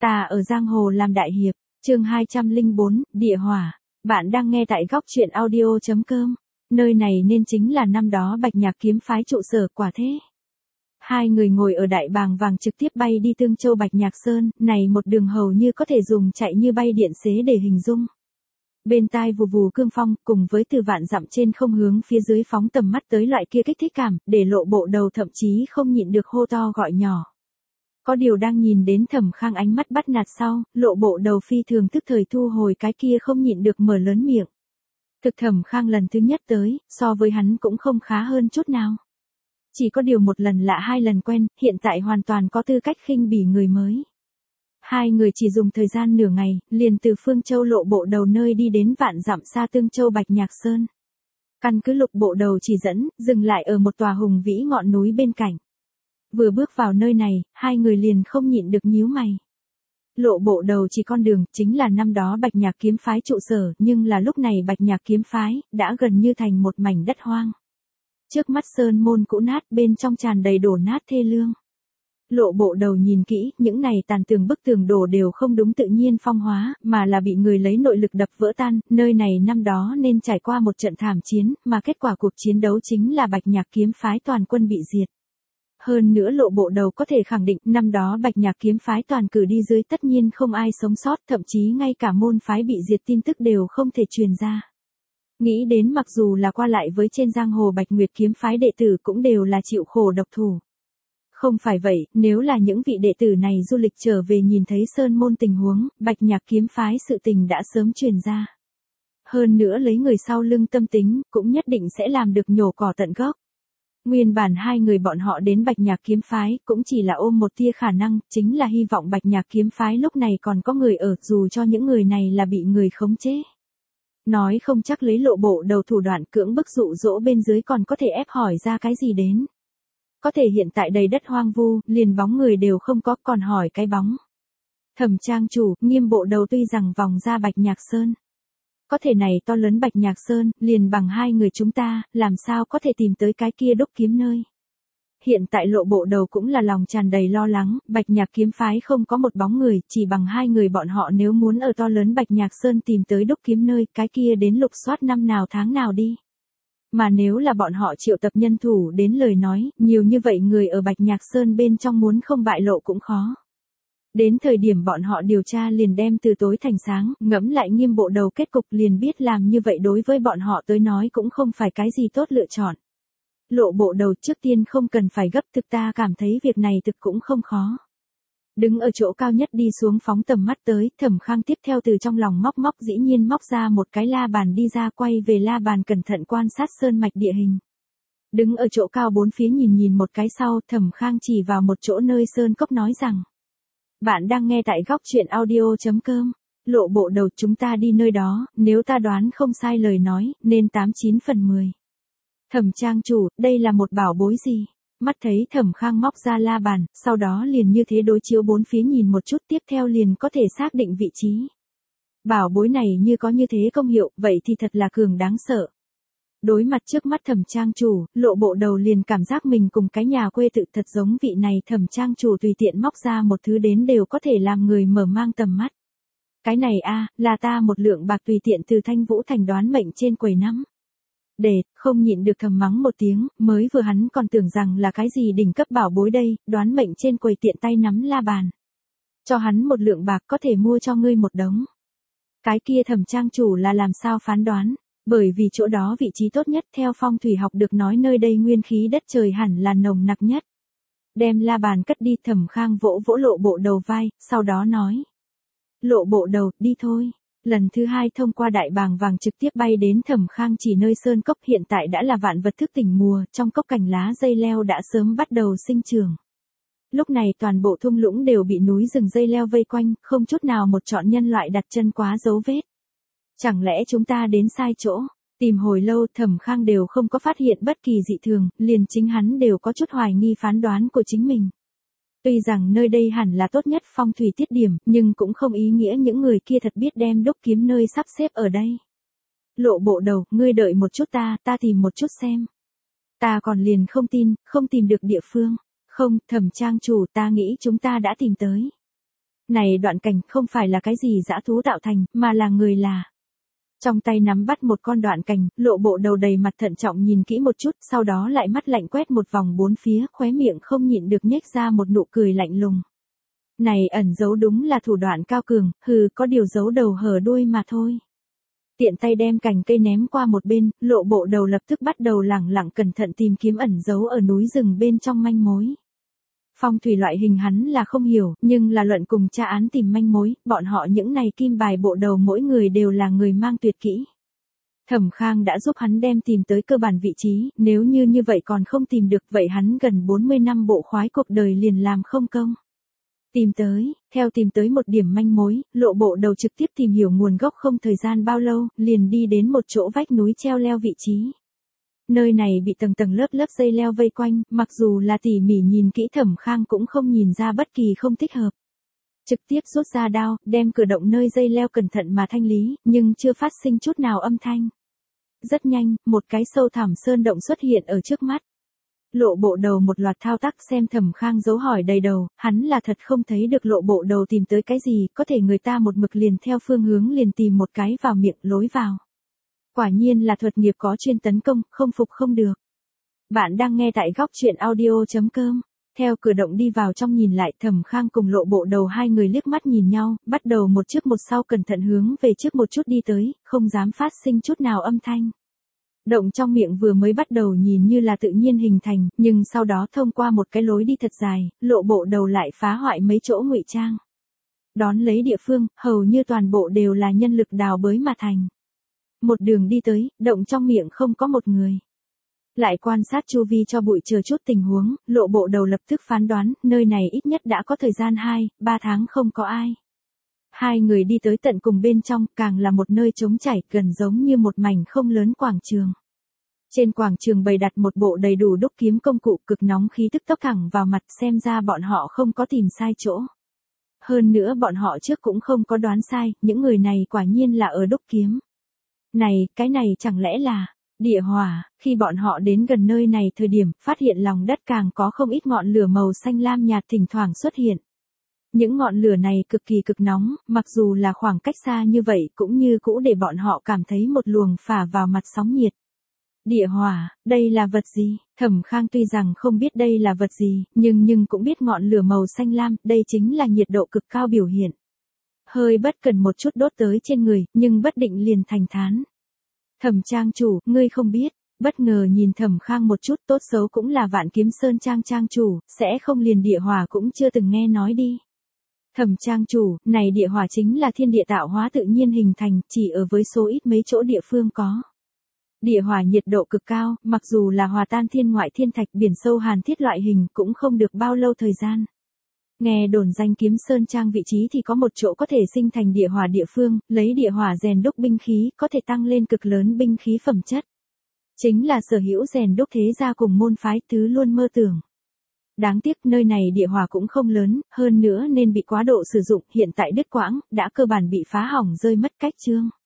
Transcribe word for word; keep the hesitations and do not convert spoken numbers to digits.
Ta ở giang hồ làm đại hiệp, chương hai trăm lẻ bốn, địa hỏa. Bạn đang nghe tại góc truyện audio chấm com. Nơi này nên chính là năm đó Bạch Nhạc kiếm phái trụ sở, quả thế. Hai người ngồi ở đại bàng vàng trực tiếp bay đi Tương Châu Bạch Nhạc Sơn, này một đường hầu như có thể dùng chạy như bay điện xế để hình dung. Bên tai vù vù cương phong, cùng với từ vạn dặm trên không hướng phía dưới phóng tầm mắt tới loại kia kích thích cảm, để Lộ Bộ Đầu thậm chí không nhịn được hô to gọi nhỏ. Có điều đang nhìn đến Thẩm Khang ánh mắt bắt nạt sau, Lộ Bộ Đầu phi thường tức thời thu hồi cái kia không nhịn được mở lớn miệng. Thực Thẩm Khang lần thứ nhất tới, so với hắn cũng không khá hơn chút nào. Chỉ có điều một lần lạ hai lần quen, hiện tại hoàn toàn có tư cách khinh bỉ người mới. Hai người chỉ dùng thời gian nửa ngày, liền từ Phương Châu Lộ Bộ Đầu nơi đi đến vạn dặm xa Tương Châu Bạch Nhạc Sơn. Căn cứ Lộ Bộ Đầu chỉ dẫn, dừng lại ở một tòa hùng vĩ ngọn núi bên cạnh. Vừa bước vào nơi này, hai người liền không nhịn được nhíu mày. Lộ Bộ Đầu chỉ con đường, chính là năm đó Bạch Nhạc kiếm phái trụ sở, nhưng là lúc này Bạch Nhạc kiếm phái, đã gần như thành một mảnh đất hoang. Trước mắt sơn môn cũ nát, bên trong tràn đầy đổ nát thê lương. Lộ Bộ Đầu nhìn kỹ, những này tàn tường bức tường đổ đều không đúng tự nhiên phong hóa, mà là bị người lấy nội lực đập vỡ tan, nơi này năm đó nên trải qua một trận thảm chiến, mà kết quả cuộc chiến đấu chính là Bạch Nhạc kiếm phái toàn quân bị diệt. Hơn nữa Lộ Bộ Đầu có thể khẳng định, năm đó Bạch Nhạc kiếm phái toàn cử đi dưới tất nhiên không ai sống sót, thậm chí ngay cả môn phái bị diệt tin tức đều không thể truyền ra. Nghĩ đến mặc dù là qua lại với trên giang hồ Bạch Nguyệt kiếm phái đệ tử cũng đều là chịu khổ độc thủ. Không phải vậy, nếu là những vị đệ tử này du lịch trở về nhìn thấy sơn môn tình huống, Bạch Nhạc kiếm phái sự tình đã sớm truyền ra. Hơn nữa lấy người sau lưng tâm tính, cũng nhất định sẽ làm được nhổ cỏ tận gốc. Nguyên bản hai người bọn họ đến Bạch Nhạc kiếm phái, cũng chỉ là ôm một tia khả năng, chính là hy vọng Bạch Nhạc kiếm phái lúc này còn có người ở, dù cho những người này là bị người khống chế. Nói không chắc lấy Lộ Bộ Đầu thủ đoạn cưỡng bức dụ dỗ bên dưới còn có thể ép hỏi ra cái gì đến. Có thể hiện tại đầy đất hoang vu, liền bóng người đều không có, còn hỏi cái bóng. Thẩm trang chủ, Nghiêm Bộ Đầu tuy rằng vòng ra Bạch Nhạc Sơn. Có thể này to lớn Bạch Nhạc Sơn, liền bằng hai người chúng ta, làm sao có thể tìm tới cái kia đúc kiếm nơi. Hiện tại Lộ Bộ Đầu cũng là lòng tràn đầy lo lắng, Bạch Nhạc kiếm phái không có một bóng người, chỉ bằng hai người bọn họ nếu muốn ở to lớn Bạch Nhạc Sơn tìm tới đúc kiếm nơi, cái kia đến lục soát năm nào tháng nào đi. Mà nếu là bọn họ triệu tập nhân thủ đến lời nói, nhiều như vậy người ở Bạch Nhạc Sơn bên trong muốn không bại lộ cũng khó. Đến thời điểm bọn họ điều tra liền đem từ tối thành sáng, ngẫm lại Nghiêm Bộ Đầu kết cục liền biết làm như vậy đối với bọn họ tới nói cũng không phải cái gì tốt lựa chọn. Lộ Bộ Đầu trước tiên không cần phải gấp, thực ta cảm thấy việc này thực cũng không khó. Đứng ở chỗ cao nhất đi xuống phóng tầm mắt tới, Thẩm Khang tiếp theo từ trong lòng móc móc dĩ nhiên móc ra một cái la bàn đi ra, quay về la bàn cẩn thận quan sát sơn mạch địa hình. Đứng ở chỗ cao bốn phía nhìn nhìn một cái sau, Thẩm Khang chỉ vào một chỗ nơi sơn cốc nói rằng. Bạn đang nghe tại góc truyện audio chấm com. Lộ Bộ Đầu, chúng ta đi nơi đó, nếu ta đoán không sai lời nói, nên tám chín phần mười. Thẩm trang chủ, đây là một bảo bối gì? Mắt thấy Thẩm Khang móc ra la bàn, sau đó liền như thế đối chiếu bốn phía nhìn một chút, tiếp theo liền có thể xác định vị trí. Bảo bối này như có như thế công hiệu, vậy thì thật là cường đáng sợ. Đối mặt trước mắt Thẩm trang chủ, Lộ Bộ Đầu liền cảm giác mình cùng cái nhà quê tự thật giống vị này Thẩm trang chủ tùy tiện móc ra một thứ đến đều có thể làm người mở mang tầm mắt. Cái này a, là ta một lượng bạc tùy tiện từ Thanh Vũ Thành đoán mệnh trên quầy nắm. Để, không nhịn được thầm mắng một tiếng, mới vừa hắn còn tưởng rằng là cái gì đỉnh cấp bảo bối đây, đoán mệnh trên quầy tiện tay nắm la bàn. Cho hắn một lượng bạc có thể mua cho ngươi một đống. Cái kia Thẩm trang chủ là làm sao phán đoán, bởi vì chỗ đó vị trí tốt nhất, theo phong thủy học được nói nơi đây nguyên khí đất trời hẳn là nồng nặc nhất. Đem la bàn cất đi, Thẩm Khang vỗ vỗ Lộ Bộ Đầu vai, sau đó nói. Lộ Bộ Đầu, đi thôi. Lần thứ hai thông qua đại bàng vàng trực tiếp bay đến Thẩm Khang chỉ nơi sơn cốc, hiện tại đã là vạn vật thức tỉnh mùa, trong cốc cành lá dây leo đã sớm bắt đầu sinh trưởng. Lúc này toàn bộ thung lũng đều bị núi rừng dây leo vây quanh, không chút nào một trọn nhân loại đặt chân quá dấu vết. Chẳng lẽ chúng ta đến sai chỗ? Tìm hồi lâu Thẩm Khang đều không có phát hiện bất kỳ dị thường, liền chính hắn đều có chút hoài nghi phán đoán của chính mình. Tuy rằng nơi đây hẳn là tốt nhất phong thủy tiết điểm, nhưng cũng không ý nghĩa những người kia thật biết đem đúc kiếm nơi sắp xếp ở đây. Lộ Bộ Đầu, ngươi đợi một chút ta, ta tìm một chút xem. Ta còn liền không tin, không tìm được địa phương. Không, Thẩm trang chủ, ta nghĩ chúng ta đã tìm tới. Này đoạn cảnh không phải là cái gì dã thú tạo thành, mà là người là. Trong tay nắm bắt một con đoạn cành, Lộ Bộ Đầu đầy mặt thận trọng nhìn kỹ một chút, sau đó lại mắt lạnh quét một vòng bốn phía, khóe miệng không nhịn được nhếch ra một nụ cười lạnh lùng. Này ẩn giấu đúng là thủ đoạn cao cường, hừ, có điều giấu đầu hở đuôi mà thôi. Tiện tay đem cành cây ném qua một bên, Lộ Bộ Đầu lập tức bắt đầu lẳng lặng cẩn thận tìm kiếm ẩn giấu ở núi rừng bên trong manh mối. Phong thủy loại hình hắn là không hiểu, nhưng là luận cùng tra án tìm manh mối, bọn họ những này kim bài bộ đầu mỗi người đều là người mang tuyệt kỹ. Thẩm Khang đã giúp hắn đem tìm tới cơ bản vị trí, nếu như như vậy còn không tìm được vậy hắn gần bốn mươi năm bộ khoái cuộc đời liền làm không công. Tìm tới, theo tìm tới một điểm manh mối, Lộ Bộ Đầu trực tiếp tìm hiểu nguồn gốc không thời gian bao lâu, liền đi đến một chỗ vách núi treo leo vị trí. Nơi này bị tầng tầng lớp lớp dây leo vây quanh, mặc dù là tỉ mỉ nhìn kỹ Thẩm Khang cũng không nhìn ra bất kỳ không thích hợp. Trực tiếp rút ra đao, đem cử động nơi dây leo cẩn thận mà thanh lý, nhưng chưa phát sinh chút nào âm thanh. Rất nhanh, một cái sâu thẳm sơn động xuất hiện ở trước mắt. Lộ Bộ Đầu một loạt thao tác xem Thẩm Khang dấu hỏi đầy đầu, hắn là thật không thấy được Lộ Bộ Đầu tìm tới cái gì, có thể người ta một mực liền theo phương hướng liền tìm một cái vào miệng lối vào. Quả nhiên là thuật nghiệp có chuyên tấn công, không phục không được. Bạn đang nghe tại góc truyện audio chấm com. Theo cử động đi vào trong nhìn lại, Thẩm Khang cùng Lộ Bộ Đầu hai người liếc mắt nhìn nhau, bắt đầu một trước một sau cẩn thận hướng về trước một chút đi tới, không dám phát sinh chút nào âm thanh. Động trong miệng vừa mới bắt đầu nhìn như là tự nhiên hình thành, nhưng sau đó thông qua một cái lối đi thật dài, Lộ Bộ Đầu lại phá hoại mấy chỗ ngụy trang. Đón lấy địa phương, hầu như toàn bộ đều là nhân lực đào bới mà thành. Một đường đi tới, động trong miệng không có một người. Lại quan sát chu vi cho bụi chờ chút tình huống, Lộ Bộ Đầu lập tức phán đoán, nơi này ít nhất đã có thời gian hai, ba tháng không có ai. Hai người đi tới tận cùng bên trong, càng là một nơi trống trải, gần giống như một mảnh không lớn quảng trường. Trên quảng trường bày đặt một bộ đầy đủ đúc kiếm công cụ cực nóng khí tức tốc thẳng vào mặt, xem ra bọn họ không có tìm sai chỗ. Hơn nữa bọn họ trước cũng không có đoán sai, những người này quả nhiên là ở đúc kiếm. Này, cái này chẳng lẽ là địa hỏa? Khi bọn họ đến gần nơi này thời điểm, phát hiện lòng đất càng có không ít ngọn lửa màu xanh lam nhạt thỉnh thoảng xuất hiện. Những ngọn lửa này cực kỳ cực nóng, mặc dù là khoảng cách xa như vậy cũng như cũ để bọn họ cảm thấy một luồng phả vào mặt sóng nhiệt. Địa hỏa, đây là vật gì? Thẩm Khang tuy rằng không biết đây là vật gì, nhưng nhưng cũng biết ngọn lửa màu xanh lam, đây chính là nhiệt độ cực cao biểu hiện. Hơi bất cần một chút đốt tới trên người, nhưng bất định liền thành thán. Thẩm trang chủ, ngươi không biết, bất ngờ nhìn Thẩm Khang một chút, tốt xấu cũng là Vạn Kiếm Sơn trang trang chủ, sẽ không liền địa hỏa cũng chưa từng nghe nói đi. Thẩm trang chủ, này địa hỏa chính là thiên địa tạo hóa tự nhiên hình thành, chỉ ở với số ít mấy chỗ địa phương có. Địa hỏa nhiệt độ cực cao, mặc dù là hòa tan thiên ngoại thiên thạch biển sâu hàn thiết loại hình cũng không được bao lâu thời gian. Nghe đồn danh Kiếm Sơn trang vị trí thì có một chỗ có thể sinh thành địa hỏa địa phương, lấy địa hỏa rèn đúc binh khí, có thể tăng lên cực lớn binh khí phẩm chất. Chính là sở hữu rèn đúc thế gia cùng môn phái tứ luôn mơ tưởng. Đáng tiếc nơi này địa hỏa cũng không lớn, hơn nữa nên bị quá độ sử dụng, hiện tại đứt quãng, đã cơ bản bị phá hỏng rơi mất cách chương.